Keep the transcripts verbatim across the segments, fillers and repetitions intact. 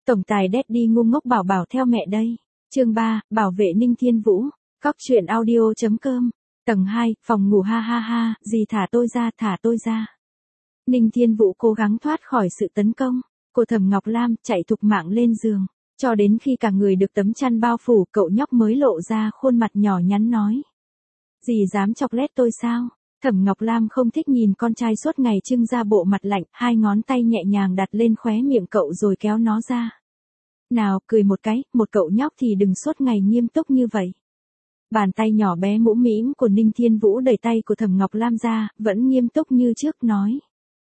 Tổng tài Daddy ngu ngốc bảo bảo theo mẹ đây. Chương ba, bảo vệ Ninh Thiên Vũ. Cóc truyện audio chấm com. Tầng hai, phòng ngủ ha ha ha, dì thả tôi ra, thả tôi ra. Ninh Thiên Vũ cố gắng thoát khỏi sự tấn công. Cô Thẩm Ngọc Lam chạy thục mạng lên giường. Cho đến khi cả người được tấm chăn bao phủ, cậu nhóc mới lộ ra khuôn mặt nhỏ nhắn nói. Dì dám chọc lét tôi sao? Thẩm Ngọc Lam không thích nhìn con trai suốt ngày trưng ra bộ mặt lạnh, hai ngón tay nhẹ nhàng đặt lên khóe miệng cậu rồi kéo nó ra. Nào, cười một cái, một cậu nhóc thì đừng suốt ngày nghiêm túc như vậy. Bàn tay nhỏ bé mũm mĩm của Ninh Thiên Vũ đẩy tay của Thẩm Ngọc Lam ra, vẫn nghiêm túc như trước nói.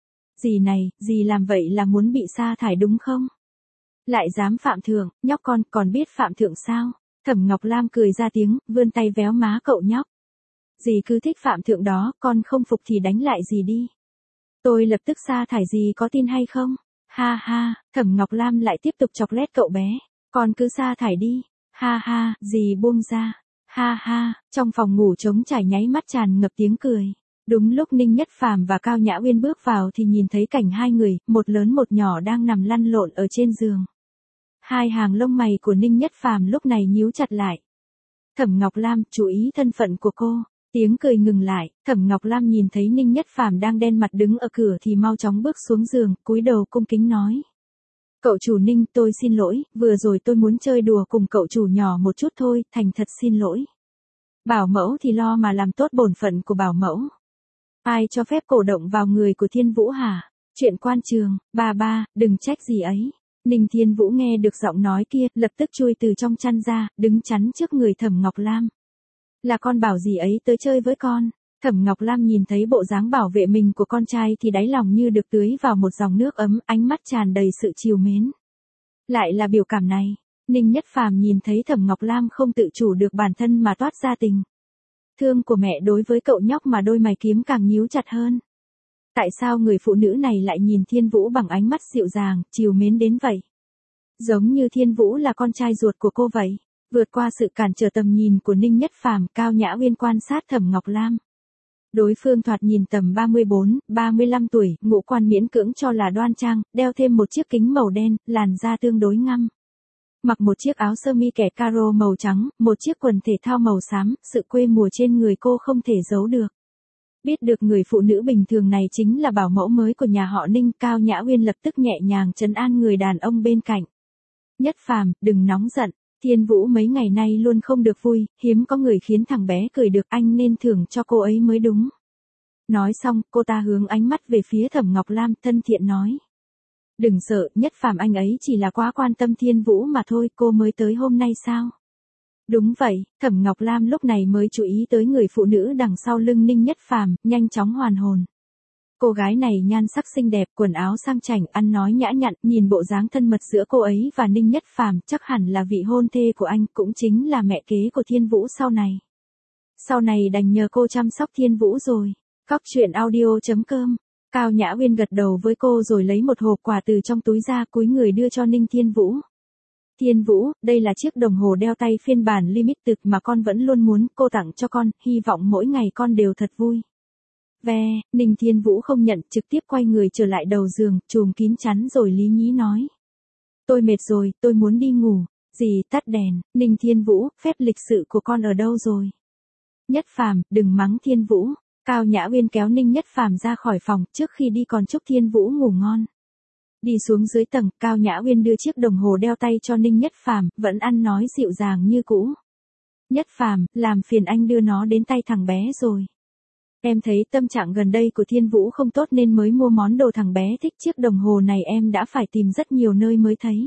Dì này, dì làm vậy là muốn bị sa thải đúng không? Lại dám phạm thượng, nhóc con còn biết phạm thượng sao? Thẩm Ngọc Lam cười ra tiếng, vươn tay véo má cậu nhóc. Dì cứ thích phạm thượng đó, con không phục thì đánh lại dì đi. Tôi lập tức sa thải dì có tin hay không? Ha ha, Thẩm Ngọc Lam lại tiếp tục chọc lét cậu bé. Con cứ sa thải đi. Ha ha, dì buông ra. Ha ha, trong phòng ngủ trống trải nháy mắt tràn ngập tiếng cười. Đúng lúc Ninh Nhất Phàm và Cao Nhã Uyên bước vào thì nhìn thấy cảnh hai người, một lớn một nhỏ đang nằm lăn lộn ở trên giường. Hai hàng lông mày của Ninh Nhất Phàm lúc này nhíu chặt lại. Thẩm Ngọc Lam, chú ý thân phận của cô. Tiếng cười ngừng lại, Thẩm Ngọc Lam nhìn thấy Ninh Nhất Phàm đang đen mặt đứng ở cửa thì mau chóng bước xuống giường, cúi đầu cung kính nói. Cậu chủ Ninh, tôi xin lỗi, vừa rồi tôi muốn chơi đùa cùng cậu chủ nhỏ một chút thôi, thành thật xin lỗi. Bảo mẫu thì lo mà làm tốt bổn phận của bảo mẫu. Ai cho phép cổ động vào người của Thiên Vũ hả? Chuyện quan trường, ba ba, đừng trách gì ấy. Ninh Thiên Vũ nghe được giọng nói kia, lập tức chui từ trong chăn ra, đứng chắn trước người Thẩm Ngọc Lam. Là con bảo gì ấy tới chơi với con. Thẩm Ngọc Lam nhìn thấy bộ dáng bảo vệ mình của con trai thì đáy lòng như được tưới vào một dòng nước ấm, ánh mắt tràn đầy sự trìu mến. Lại là biểu cảm này. Ninh Nhất Phàm nhìn thấy Thẩm Ngọc Lam không tự chủ được bản thân mà toát ra tình thương của mẹ đối với cậu nhóc mà đôi mày kiếm càng nhíu chặt hơn. Tại sao người phụ nữ này lại nhìn Thiên Vũ bằng ánh mắt dịu dàng, trìu mến đến vậy? Giống như Thiên Vũ là con trai ruột của cô vậy. Vượt qua sự cản trở tầm nhìn của Ninh Nhất Phàm, Cao Nhã Uyên quan sát Thẩm Ngọc Lam. Đối phương thoạt nhìn tầm ba mươi bốn, ba mươi lăm tuổi, ngũ quan miễn cưỡng cho là đoan trang, đeo thêm một chiếc kính màu đen, làn da tương đối ngăm. Mặc một chiếc áo sơ mi kẻ caro màu trắng, một chiếc quần thể thao màu xám, sự quê mùa trên người cô không thể giấu được. Biết được người phụ nữ bình thường này chính là bảo mẫu mới của nhà họ Ninh, Cao Nhã Uyên lập tức nhẹ nhàng trấn an người đàn ông bên cạnh. Nhất Phàm, đừng nóng giận. Thiên Vũ mấy ngày nay luôn không được vui, hiếm có người khiến thằng bé cười được, anh nên thưởng cho cô ấy mới đúng. Nói xong, cô ta hướng ánh mắt về phía Thẩm Ngọc Lam, thân thiện nói. Đừng sợ, Nhất Phàm anh ấy chỉ là quá quan tâm Thiên Vũ mà thôi, cô mới tới hôm nay sao? Đúng vậy, Thẩm Ngọc Lam lúc này mới chú ý tới người phụ nữ đằng sau lưng Ninh Nhất Phàm, nhanh chóng hoàn hồn. Cô gái này nhan sắc xinh đẹp, quần áo sang chảnh, ăn nói nhã nhặn, nhìn bộ dáng thân mật giữa cô ấy và Ninh Nhất Phàm, chắc hẳn là vị hôn thê của anh, cũng chính là mẹ kế của Thiên Vũ sau này. Sau này đành nhờ cô chăm sóc Thiên Vũ rồi. Cóc truyện audio chấm com. Cao Nhã Uyên gật đầu với cô rồi lấy một hộp quà từ trong túi ra, cúi người đưa cho Ninh Thiên Vũ. Thiên Vũ, đây là chiếc đồng hồ đeo tay phiên bản limited mà con vẫn luôn muốn, cô tặng cho con, hy vọng mỗi ngày con đều thật vui. Ve, Ninh Thiên Vũ không nhận, trực tiếp quay người trở lại đầu giường, chùm kín chắn rồi lý nhí nói. Tôi mệt rồi, tôi muốn đi ngủ. Dì, tắt đèn. Ninh Thiên Vũ, phép lịch sự của con ở đâu rồi? Nhất Phàm, đừng mắng Thiên Vũ. Cao Nhã Uyên kéo Ninh Nhất Phàm ra khỏi phòng, trước khi đi còn chúc Thiên Vũ ngủ ngon. Đi xuống dưới tầng, Cao Nhã Uyên đưa chiếc đồng hồ đeo tay cho Ninh Nhất Phàm, vẫn ăn nói dịu dàng như cũ. Nhất Phàm, làm phiền anh đưa nó đến tay thằng bé rồi. Em thấy tâm trạng gần đây của Thiên Vũ không tốt nên mới mua món đồ thằng bé thích, chiếc đồng hồ này em đã phải tìm rất nhiều nơi mới thấy.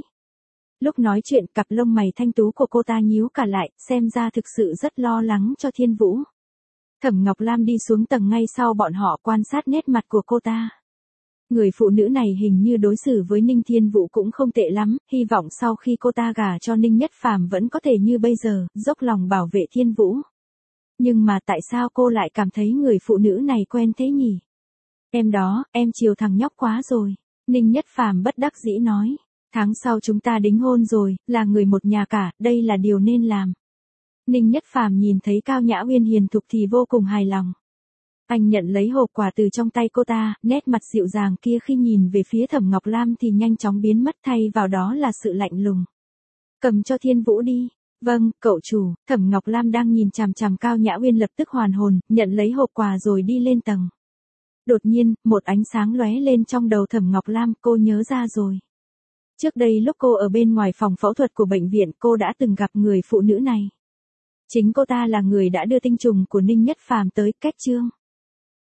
Lúc nói chuyện, cặp lông mày thanh tú của cô ta nhíu cả lại, xem ra thực sự rất lo lắng cho Thiên Vũ. Thẩm Ngọc Lam đi xuống tầng ngay sau bọn họ, quan sát nét mặt của cô ta. Người phụ nữ này hình như đối xử với Ninh Thiên Vũ cũng không tệ lắm, hy vọng sau khi cô ta gả cho Ninh Nhất Phàm vẫn có thể như bây giờ, dốc lòng bảo vệ Thiên Vũ. Nhưng mà tại sao cô lại cảm thấy người phụ nữ này quen thế nhỉ? Em đó, em chiều thằng nhóc quá rồi. Ninh Nhất Phàm bất đắc dĩ nói. Tháng sau chúng ta đính hôn rồi, là người một nhà cả, đây là điều nên làm. Ninh Nhất Phàm nhìn thấy Cao Nhã Uyên hiền thục thì vô cùng hài lòng. Anh nhận lấy hộp quà từ trong tay cô ta, nét mặt dịu dàng kia khi nhìn về phía Thẩm Ngọc Lam thì nhanh chóng biến mất, thay vào đó là sự lạnh lùng. Cầm cho Thiên Vũ đi. Vâng, cậu chủ. Thẩm Ngọc Lam đang nhìn chằm chằm Cao Nhã Uyên lập tức hoàn hồn, nhận lấy hộp quà rồi đi lên tầng. Đột nhiên, một ánh sáng lóe lên trong đầu Thẩm Ngọc Lam, cô nhớ ra rồi. Trước đây lúc cô ở bên ngoài phòng phẫu thuật của bệnh viện, cô đã từng gặp người phụ nữ này. Chính cô ta là người đã đưa tinh trùng của Ninh Nhất Phàm tới Cách Trương.